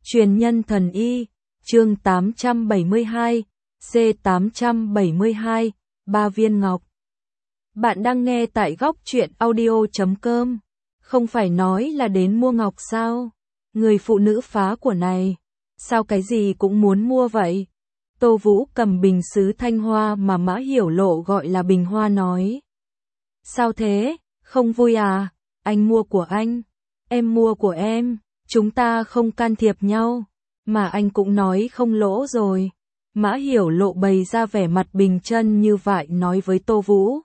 Truyền nhân thần y, chương 872, C872, 3 viên ngọc. Bạn đang nghe tại góc truyện audio.com. Không phải nói là đến mua ngọc sao? Người phụ nữ phá của này, sao cái gì cũng muốn mua vậy? Tô Vũ cầm bình sứ thanh hoa mà Mã Hiểu Lộ gọi là bình hoa nói. Sao thế, không vui à? Anh mua của anh, em mua của em, chúng ta không can thiệp nhau, mà anh cũng nói không lỗ rồi. Mã Hiểu Lộ bày ra vẻ mặt bình chân như vậy nói với Tô Vũ.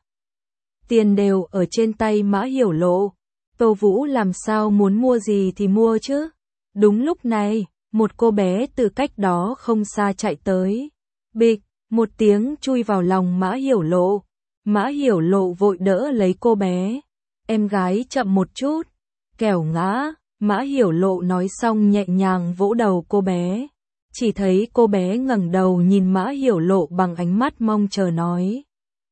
Tiền đều ở trên tay Mã Hiểu Lộ, Tô Vũ làm sao muốn mua gì thì mua chứ. Đúng lúc này, một cô bé từ cách đó không xa chạy tới. Bịch, một tiếng chui vào lòng Mã Hiểu Lộ. Mã Hiểu Lộ vội đỡ lấy cô bé. Em gái chậm một chút, kẻo ngã. Mã Hiểu Lộ nói xong nhẹ nhàng vỗ đầu cô bé. Chỉ thấy cô bé ngẩng đầu nhìn Mã Hiểu Lộ bằng ánh mắt mong chờ nói.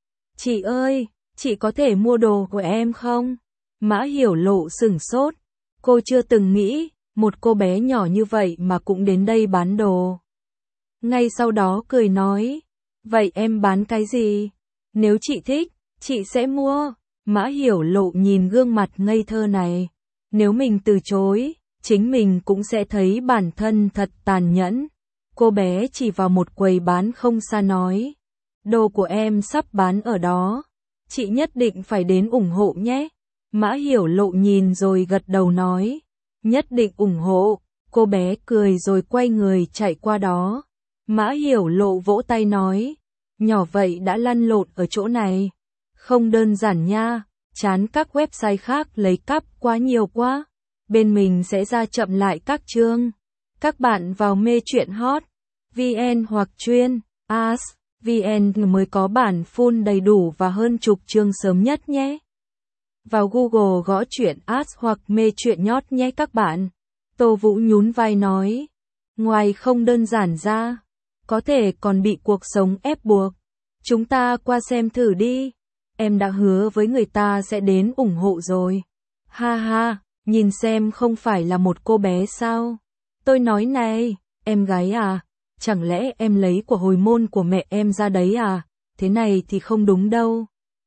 Chị ơi, chị có thể mua đồ của em không? Mã Hiểu Lộ sửng sốt. Cô chưa từng nghĩ, một cô bé nhỏ như vậy mà cũng đến đây bán đồ. Ngay sau đó cười nói. Vậy em bán cái gì? Nếu chị thích, chị sẽ mua. Mã Hiểu Lộ nhìn gương mặt ngây thơ này. Nếu mình từ chối, chính mình cũng sẽ thấy bản thân thật tàn nhẫn. Cô bé chỉ vào một quầy bán không xa nói. Đồ của em sắp bán ở đó. Chị nhất định phải đến ủng hộ nhé. Mã Hiểu Lộ nhìn rồi gật đầu nói. Nhất định ủng hộ. Cô bé cười rồi quay người chạy qua đó. Mã Hiểu Lộ vỗ tay nói. Nhỏ vậy đã lăn lộn ở chỗ này. Không đơn giản nha. Chán các website khác lấy cắp quá nhiều quá. Bên mình sẽ ra chậm lại các chương. Các bạn vào mê truyện hot VN hoặc chuyên As VN mới có bản full đầy đủ và hơn chục chương sớm nhất nhé. Vào Google gõ truyện As hoặc mê truyện nhót nhé các bạn. Tô Vũ nhún vai nói. Ngoài không đơn giản ra, có thể còn bị cuộc sống ép buộc. Chúng ta qua xem thử đi. Em đã hứa với người ta sẽ đến ủng hộ rồi. Ha ha, nhìn xem không phải là một cô bé sao? Tôi nói này, em gái à, chẳng lẽ em lấy của hồi môn của mẹ em ra đấy à? Thế này thì không đúng đâu.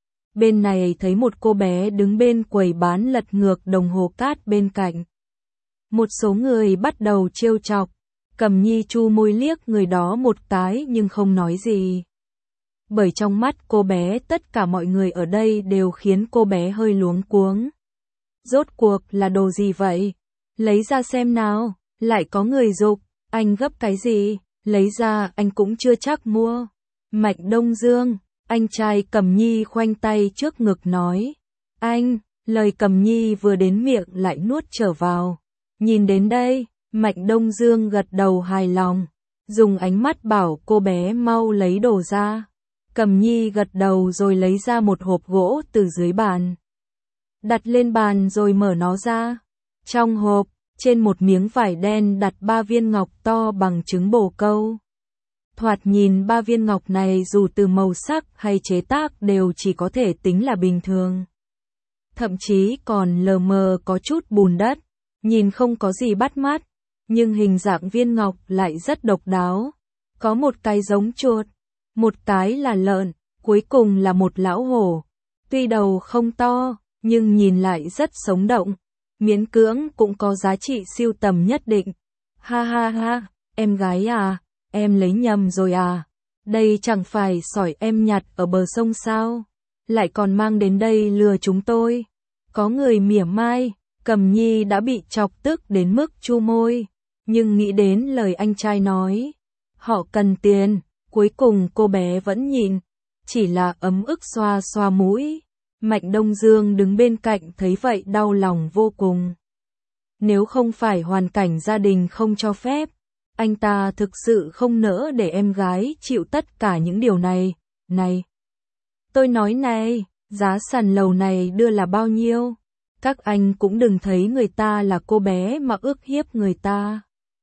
Bên này thấy một cô bé đứng bên quầy bán lật ngược đồng hồ cát bên cạnh. Một số người bắt đầu trêu chọc. Cầm Nhi chu môi liếc người đó một cái nhưng không nói gì. Bởi trong mắt cô bé tất cả mọi người ở đây đều khiến cô bé hơi luống cuống. Rốt cuộc là đồ gì vậy? Lấy ra xem nào. Lại có người giục. Anh gấp cái gì? Lấy ra anh cũng chưa chắc mua. Mạch Đông Dương, anh trai Cầm Nhi khoanh tay trước ngực nói. Anh, lời Cầm Nhi vừa đến miệng lại nuốt trở vào. Nhìn đến đây, Mạch Đông Dương gật đầu hài lòng. Dùng ánh mắt bảo cô bé mau lấy đồ ra. Cầm Nhi gật đầu rồi lấy ra một hộp gỗ từ dưới bàn. Đặt lên bàn rồi mở nó ra. Trong hộp, trên một miếng vải đen đặt 3 viên ngọc to bằng trứng bồ câu. Thoạt nhìn 3 viên ngọc này dù từ màu sắc hay chế tác đều chỉ có thể tính là bình thường. Thậm chí còn lờ mờ có chút bùn đất, nhìn không có gì bắt mắt, nhưng hình dạng viên ngọc lại rất độc đáo. Có một cái giống chuột, một cái là lợn, cuối cùng là một lão hổ. Tuy đầu không to, nhưng nhìn lại rất sống động, miễn cưỡng cũng có giá trị sưu tầm nhất định. Ha ha ha, em gái à, em lấy nhầm rồi à? Đây chẳng phải sỏi em nhặt ở bờ sông sao? Lại còn mang đến đây lừa chúng tôi. Có người mỉa mai, Cầm Nhi đã bị chọc tức đến mức chu môi, nhưng nghĩ đến lời anh trai nói. Họ cần tiền, cuối cùng cô bé vẫn nhịn, chỉ là ấm ức xoa xoa mũi. Mạch Đông Dương đứng bên cạnh thấy vậy đau lòng vô cùng. Nếu không phải hoàn cảnh gia đình không cho phép, anh ta thực sự không nỡ để em gái chịu tất cả những điều này. Này, tôi nói này, giá sàn lầu này đưa là bao nhiêu? Các anh cũng đừng thấy người ta là cô bé mà ức hiếp người ta.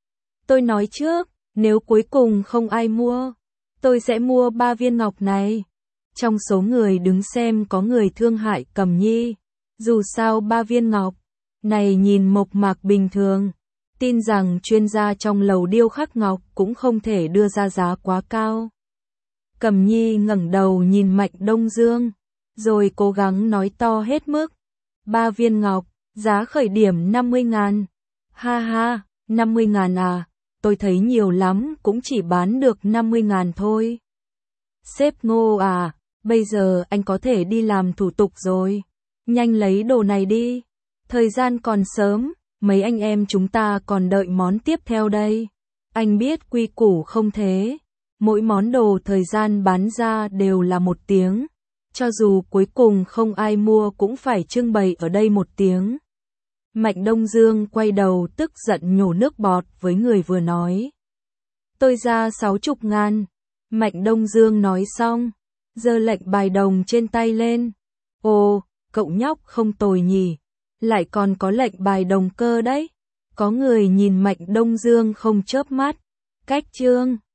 Tôi nói trước, nếu cuối cùng không ai mua, tôi sẽ mua 3 viên ngọc này. Trong số người đứng xem có người thương hại Cầm Nhi. Dù sao 3 viên ngọc này nhìn mộc mạc bình thường, tin rằng chuyên gia trong lầu điêu khắc ngọc cũng không thể đưa ra giá quá cao. Cẩm Nhi ngẩng đầu nhìn Mạnh Đông Dương, rồi cố gắng nói to hết mức. 3 viên ngọc, giá khởi điểm 50.000. Ha ha, 50.000 à, tôi thấy nhiều lắm cũng chỉ bán được 50.000 thôi. Sếp Ngô à, bây giờ anh có thể đi làm thủ tục rồi. Nhanh lấy đồ này đi. Thời gian còn sớm, mấy anh em chúng ta còn đợi món tiếp theo đây. Anh biết quy củ không thế. Mỗi món đồ thời gian bán ra đều là 1 tiếng. Cho dù cuối cùng không ai mua cũng phải trưng bày ở đây 1 tiếng. Mạnh Đông Dương quay đầu tức giận nhổ nước bọt với người vừa nói. Tôi ra 60.000. Mạnh Đông Dương nói xong, giơ lệnh bài đồng trên tay lên. Ồ, cậu nhóc không tồi nhỉ, lại còn có lệnh bài đồng cơ đấy. Có người nhìn Mạnh Đông Dương không chớp mắt. Cách chương